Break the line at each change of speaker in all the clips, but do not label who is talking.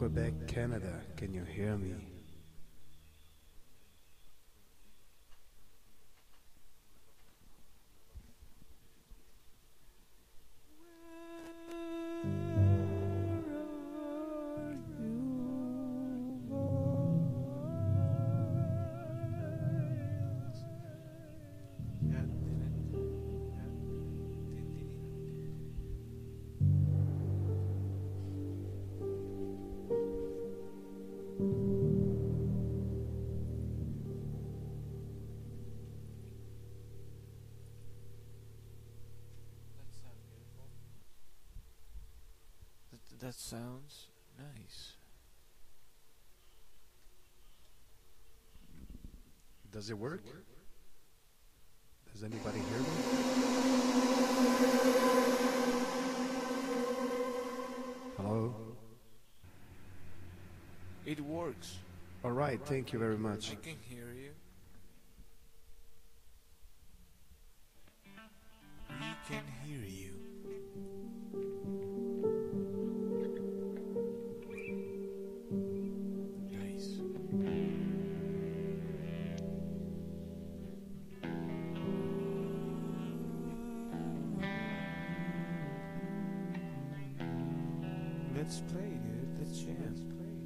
Quebec, Canada. Can you hear me?
That sounds nice.
Does it work? Does anybody hear me? Hello?
It works.
All right, thank you very much.
I can hear you. We can hear you. Nice. Let's play, dude. Let's jam.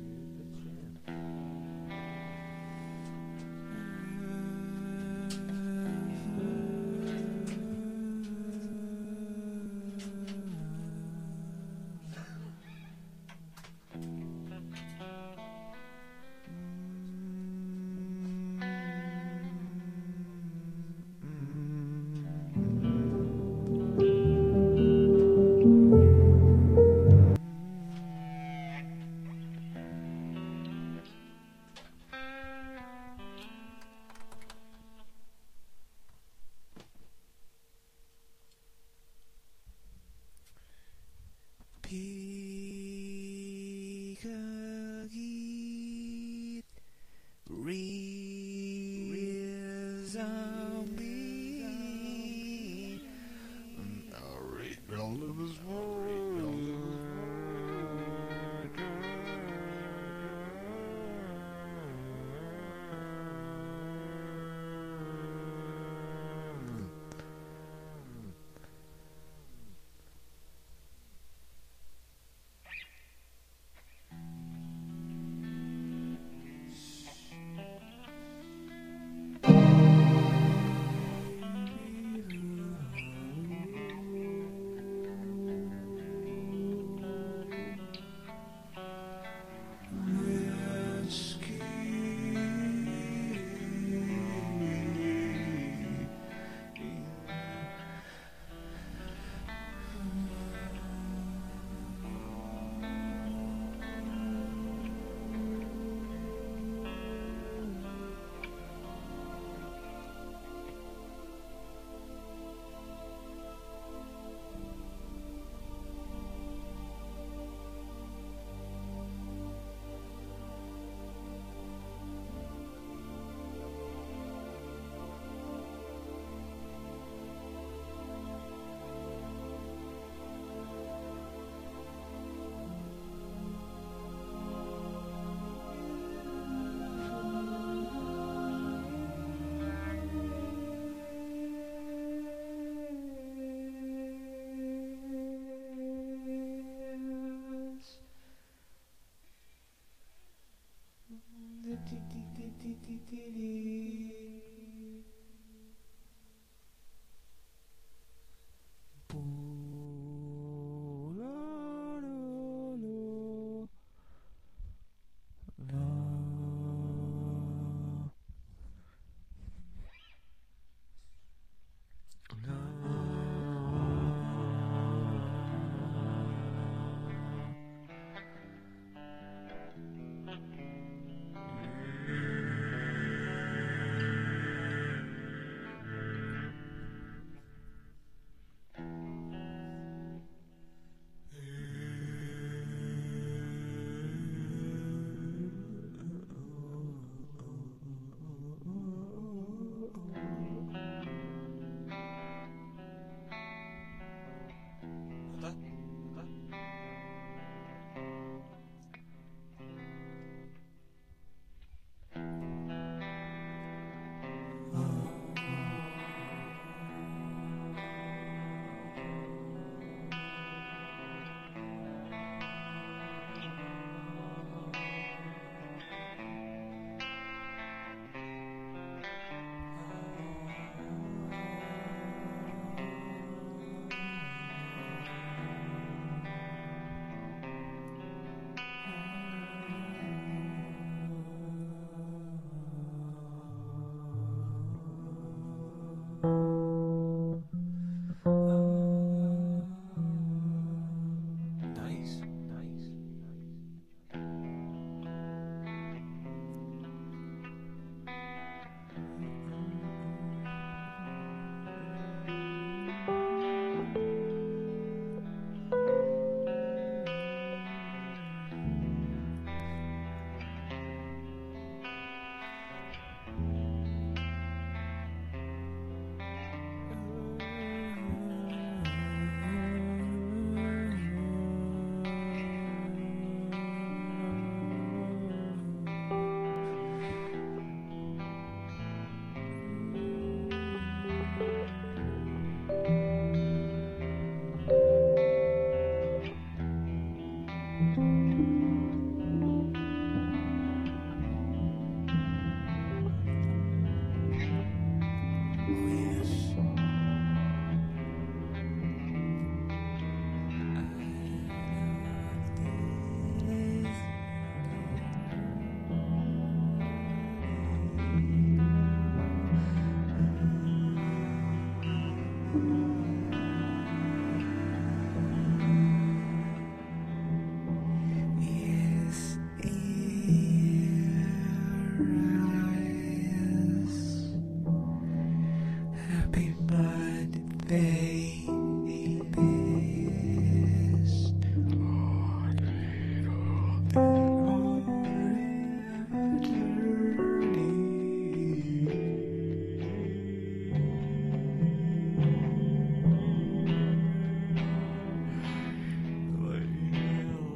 Piggy rears on me.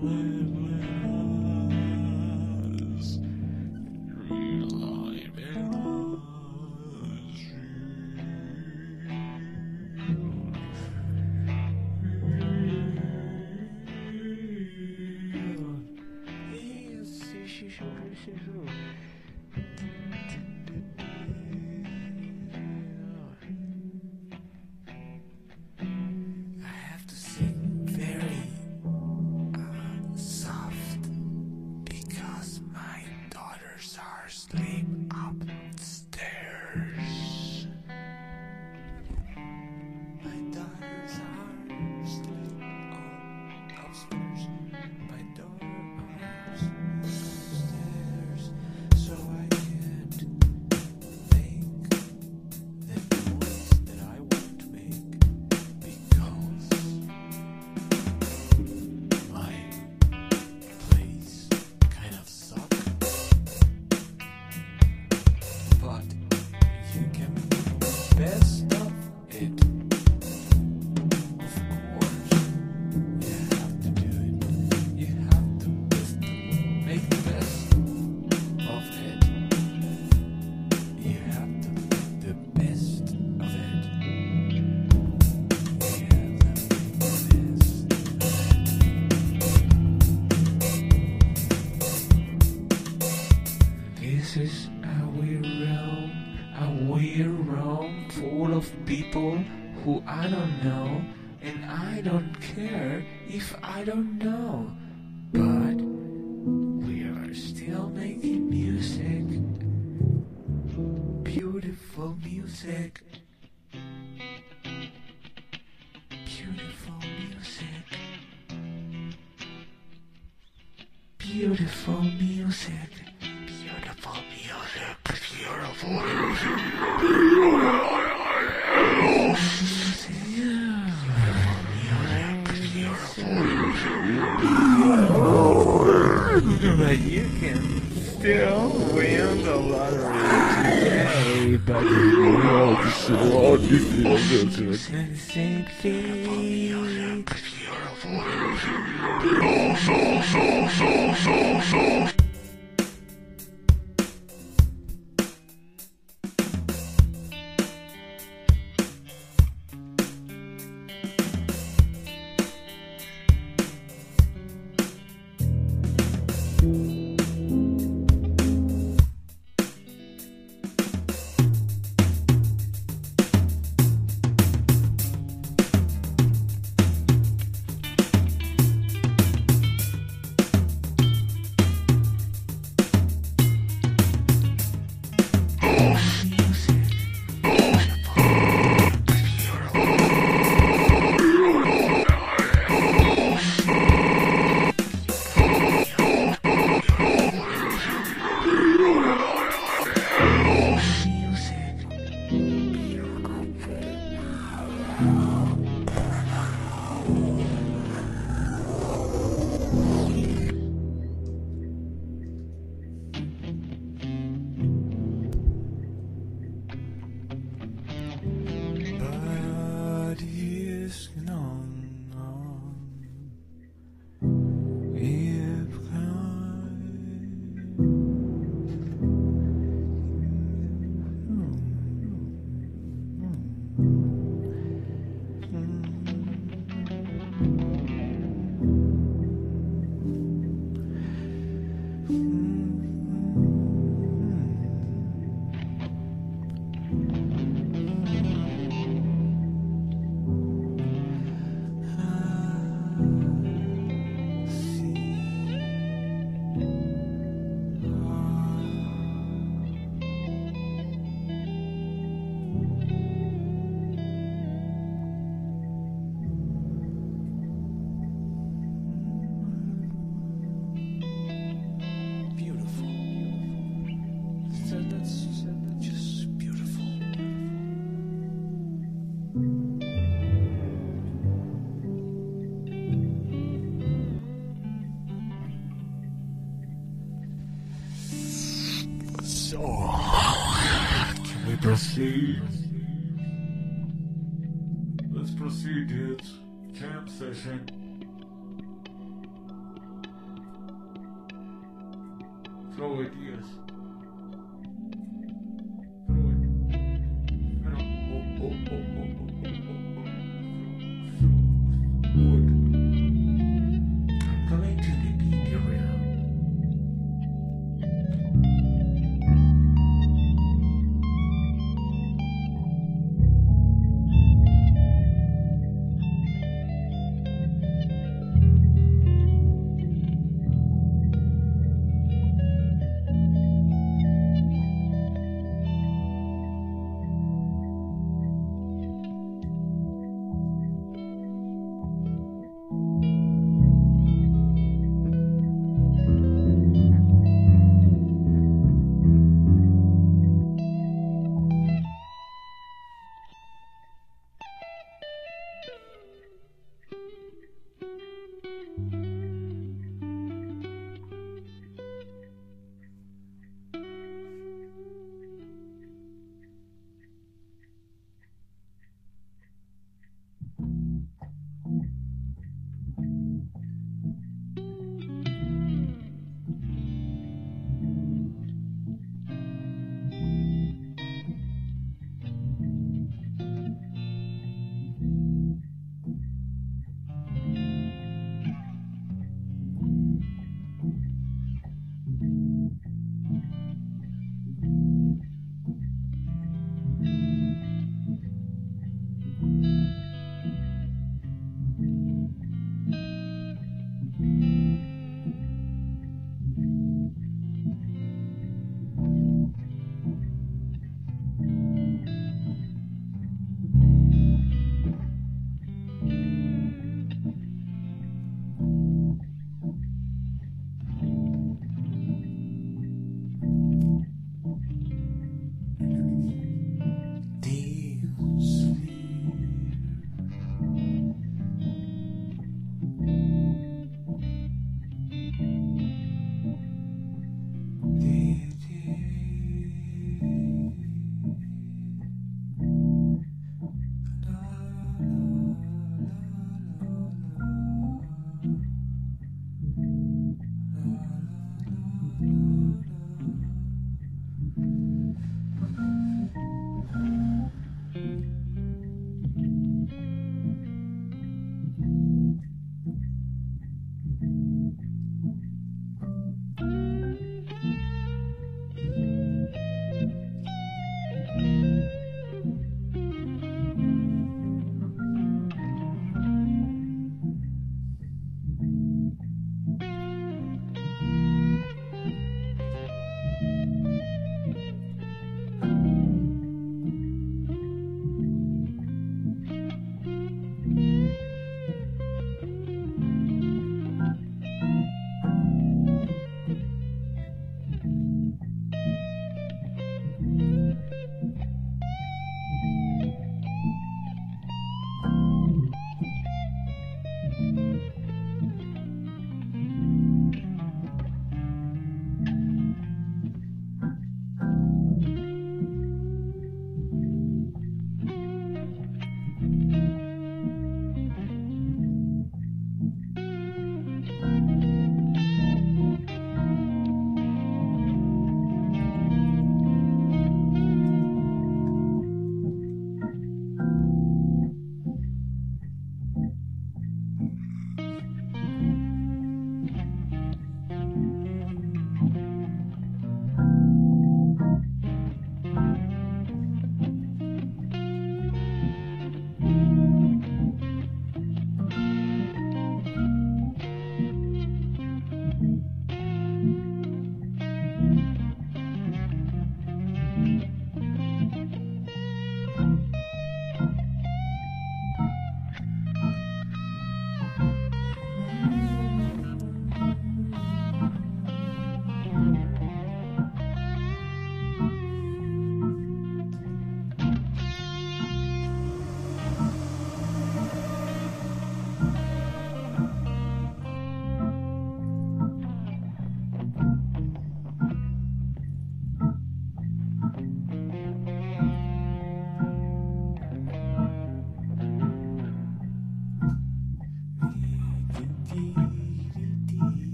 I have to sing very soft because my daughters are asleep upstairs. My daughters are asleep upstairs. My daughters upstairs, so I can't make the noise that I want to make because my plays kind of suck. But you can make the best of it. Of course, you have to do it. You have to make the best of it. You have to make the best of it. You have to make the best of it. This is a weird realm full of people who I don't know, and I don't care if I don't know. But we are still making music, beautiful music, beautiful music, beautiful music, beautiful music, beautiful but you can still win the lottery today, but you know the same thing.
Proceed. Let's proceed, dudes. Jam session.
throw it, yes. Throw it. Throw. Wood. I'm coming to the deep area.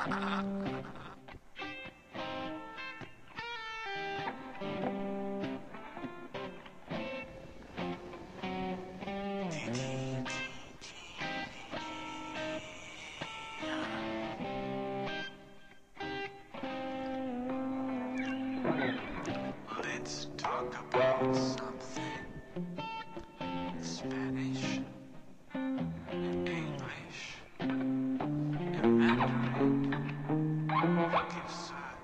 Let's talk about something Spanish and English and Mandarin. Fucking sad.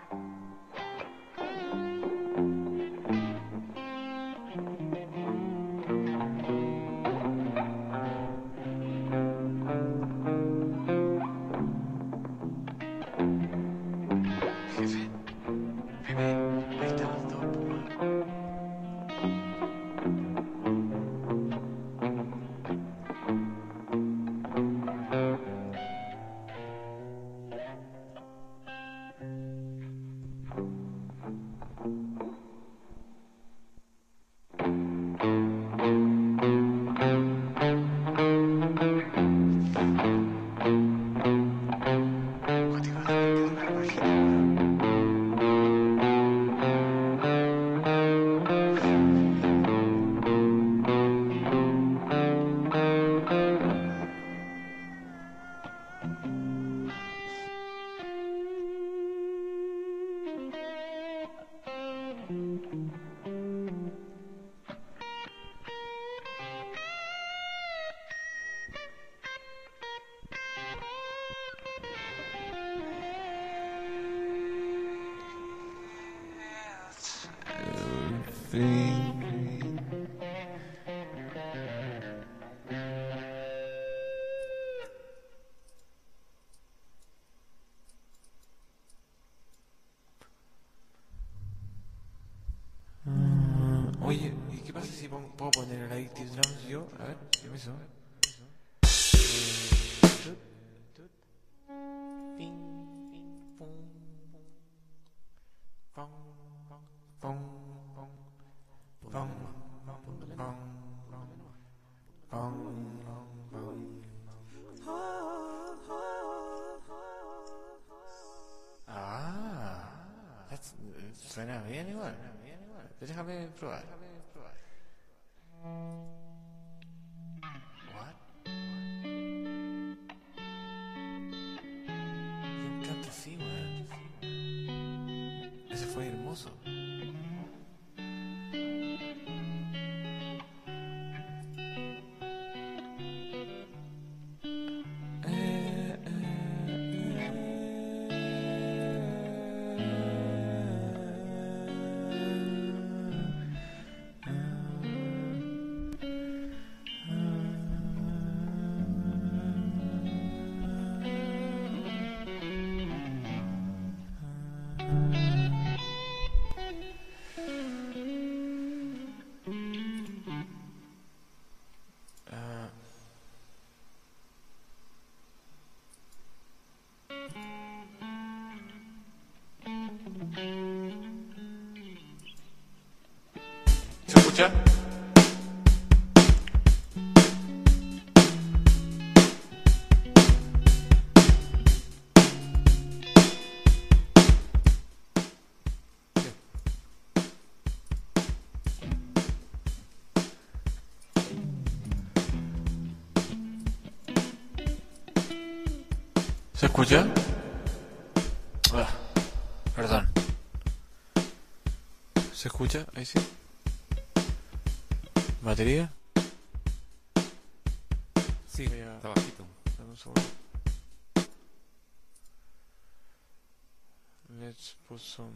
Jefe, ven, ahí está el topo. Contigo también quedó una bajita. Oye, ¿y qué pasa si puedo poner el Addictive Drums yo? A ver, permiso. Ping, ping, pum, pum, pum, pum, pum, suena bien igual. Déjame probar. What? Me encanta así, weón. Ese fue hermoso. ¿Se escucha? ¿Se escucha? Ah, perdón. ¿Se escucha? Ahí sí. ¿Batería?
Sí,
Voy a-
está bajito.
Dame un segundo. Let's put some...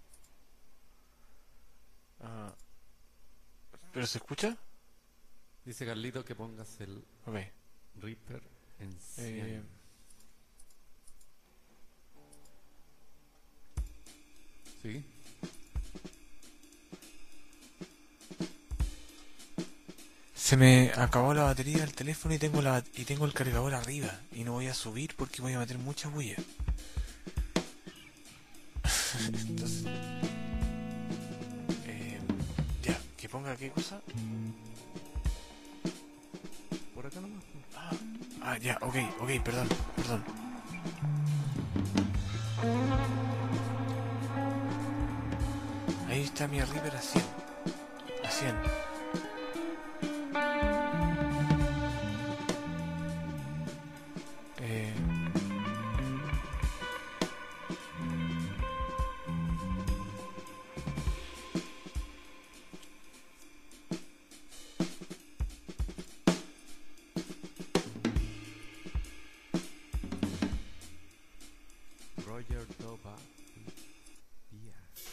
¿Pero se escucha?
Dice Carlito que pongas el
Ok.
Reaper en 100. ¿Sí?
Se me acabó la batería del teléfono y tengo el cargador arriba. Y no voy a subir porque voy a meter mucha bulla. Entonces... ya, que ponga qué cosa.
Por acá nomás.
Ya, ok, perdón.
Ahí está mi Reaper a 100. A 100.
Roger Doba. Yeah.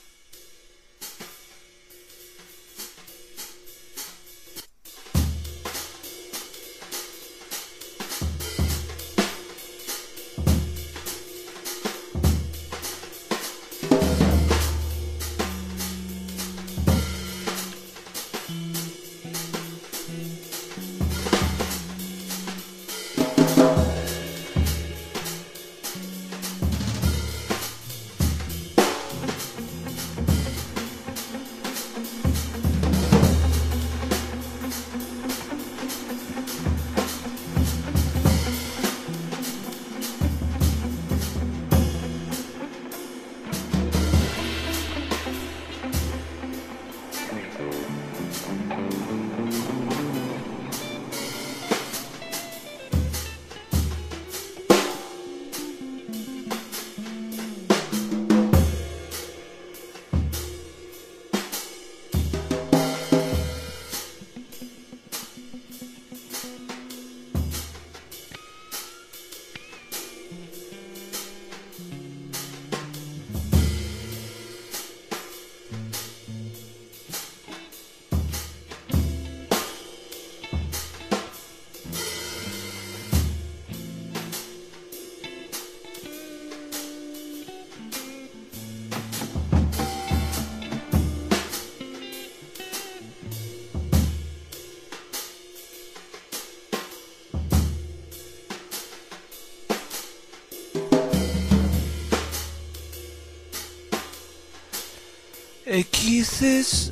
X es...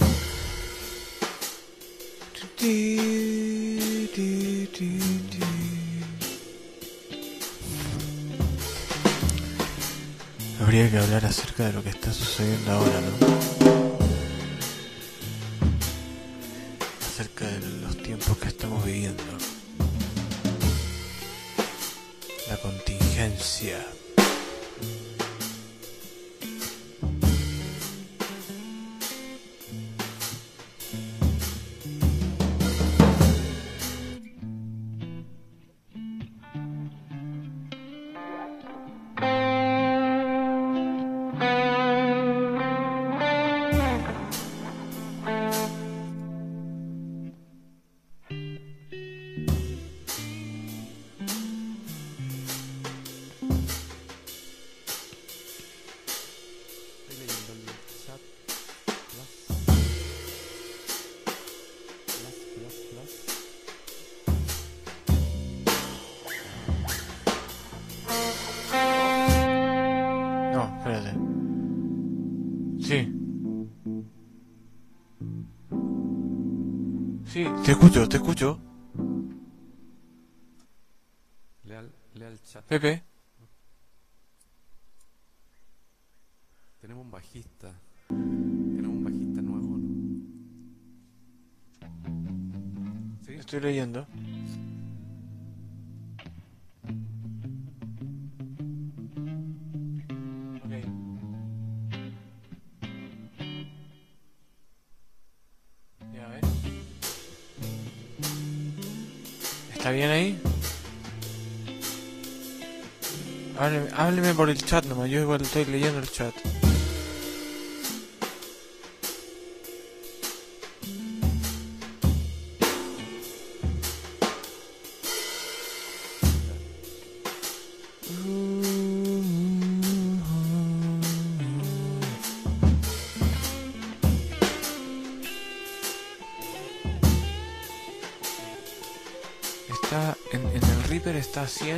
Habría que hablar acerca de lo que está sucediendo ahora, ¿no? Acerca de los tiempos que estamos viviendo. La contingencia.
Estoy leyendo el chat.
No, espérate. Sí. Sí, te escucho, te escucho.
Lea el chat.
Pepe.
Tenemos un bajista. Tenemos un bajista nuevo, ¿no? Sí.
Estoy leyendo. Ok. Ya ves. ¿Está bien ahí? Hábleme por el chat nomás, yo igual estoy leyendo el chat. Está en el Reaper está a 100.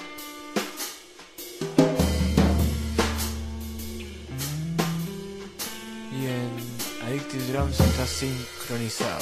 Y en Addictive Drums está sincronizado.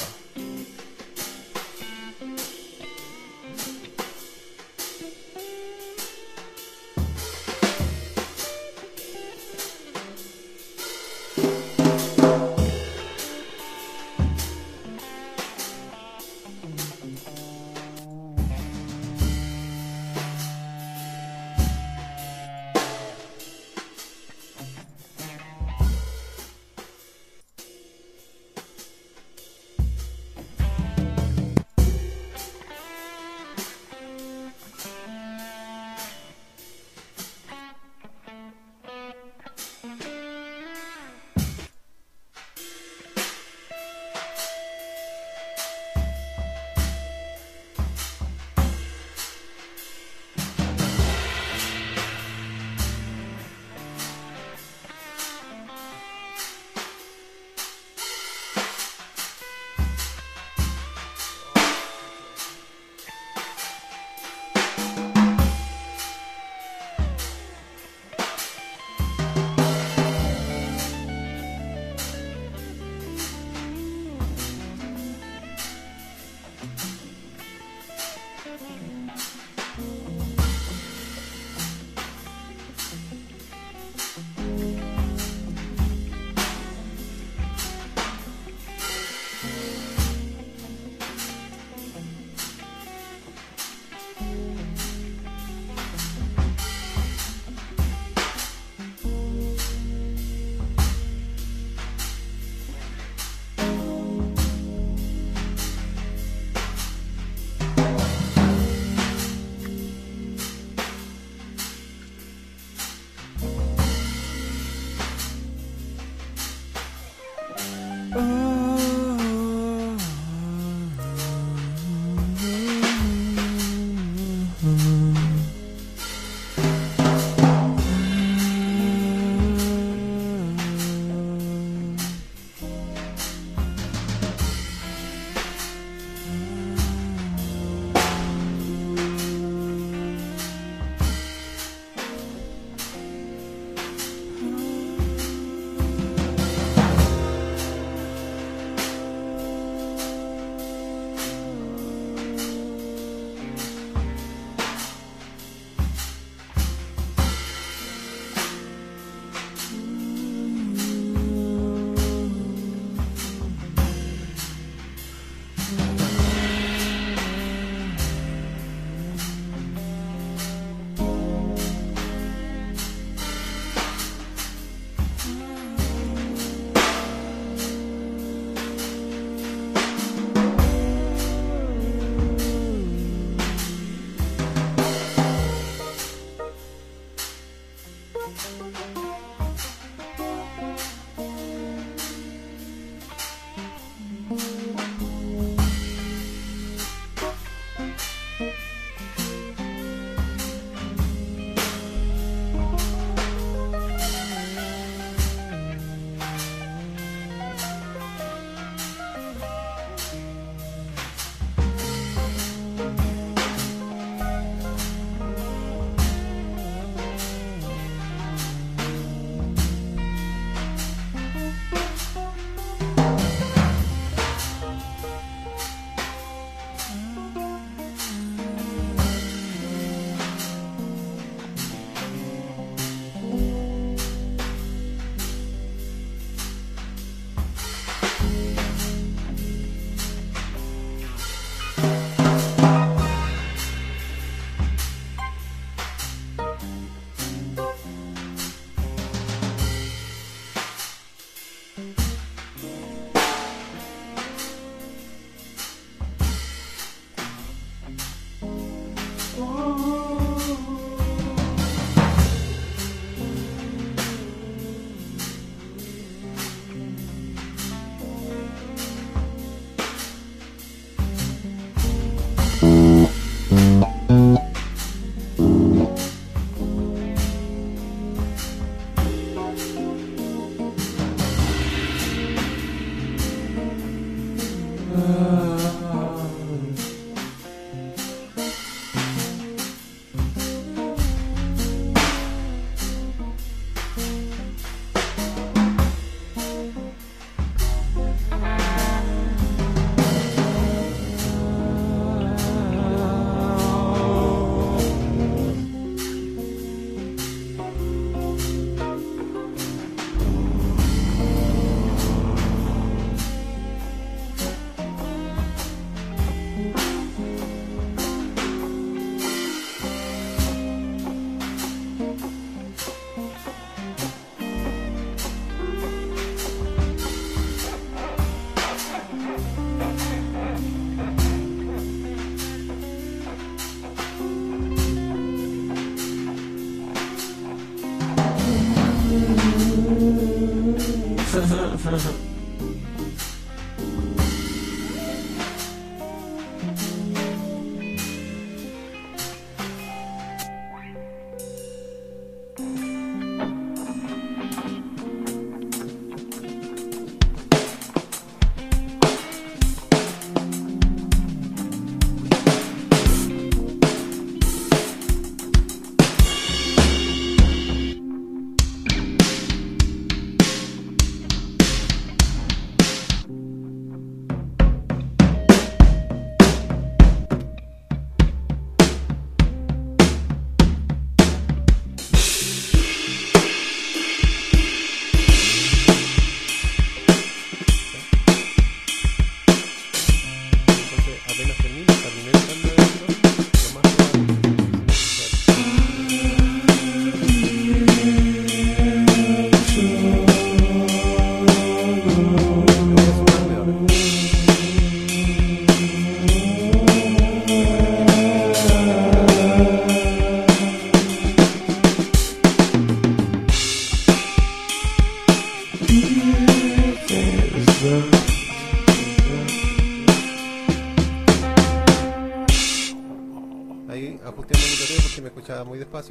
Ahí ajusté el monitoreo porque me escuchaba muy despacio.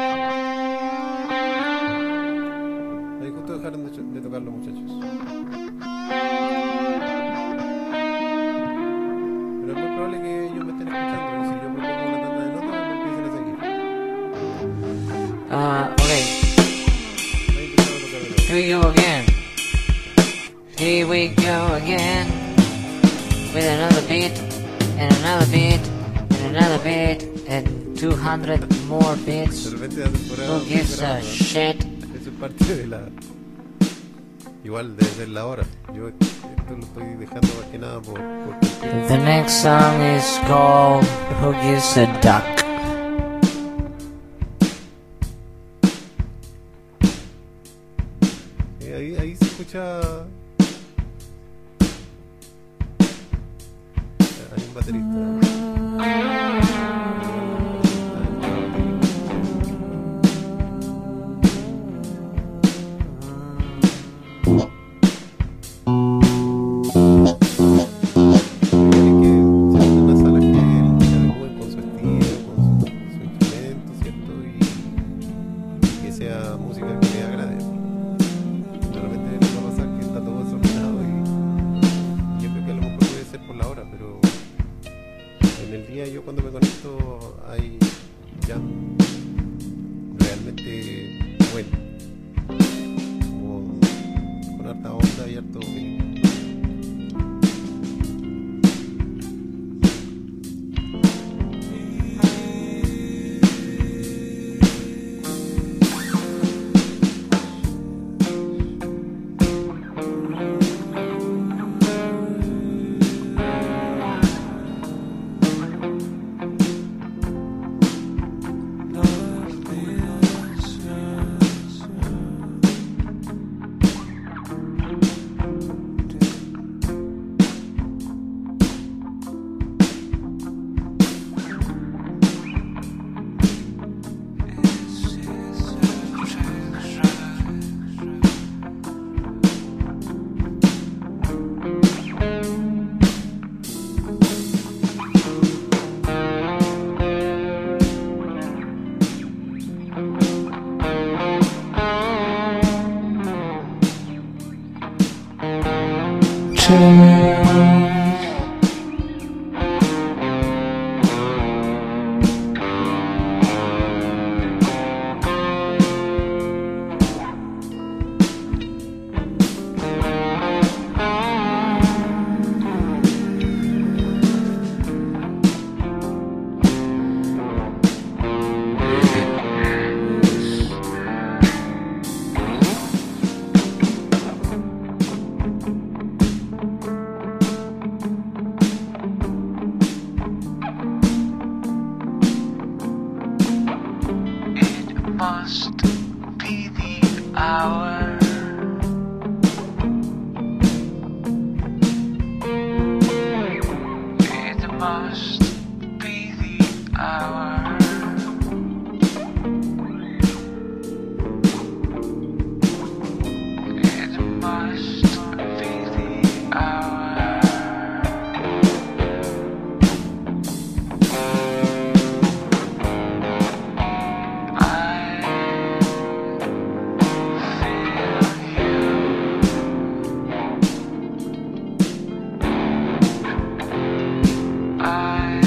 Ahí justo dejaron de tocarlo, muchachos. Pero es muy probable que ellos me estén escuchando y si yo propongo una tanda de notas me empiecen a seguir.
Okay.
Ahí empezaron a tocar de nuevo.
Here we go again. Here we go again. With another beat, and another beat, and another beat, and 200 more beats.
De repente la temporada
Who gives a shit?
Eso es parte de la... Igual debe ser la hora. Yo esto lo estoy dejando más que nada por
The next song is called Who Gives a Duck.
ahí se escucha... Hay un baterista. Yo cuando me conecto hay jam realmente bueno, como con harta onda y harto feeling.
must be the hour. It must be the hour. It must be the hour. I feel you. I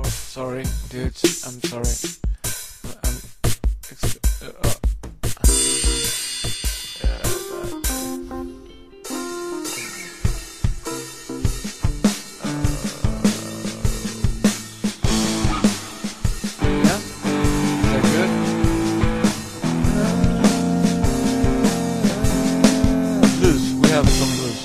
Sorry, dudes. I'm sorry. I'm yeah? Is that good? Blues. We have some blues.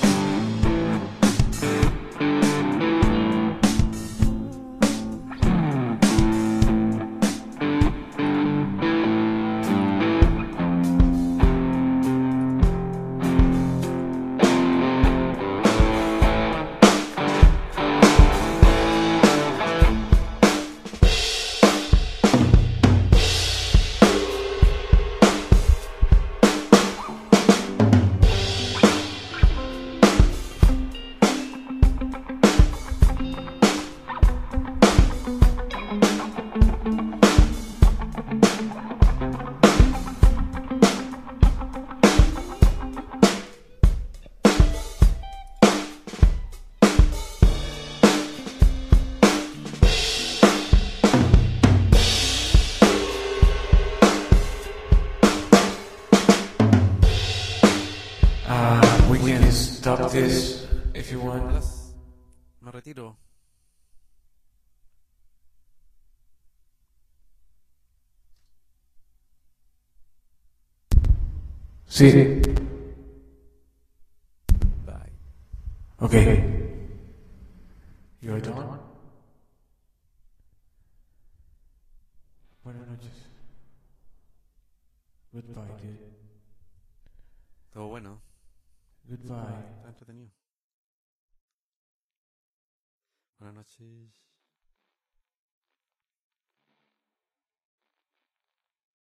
We can stop this if you want.
Me retiro.
Sí.
Bye.
Okay. You're done. Buenas noches. Goodbye, dude.
Todo bueno.
Goodbye.
Está entretenido. Buenas noches.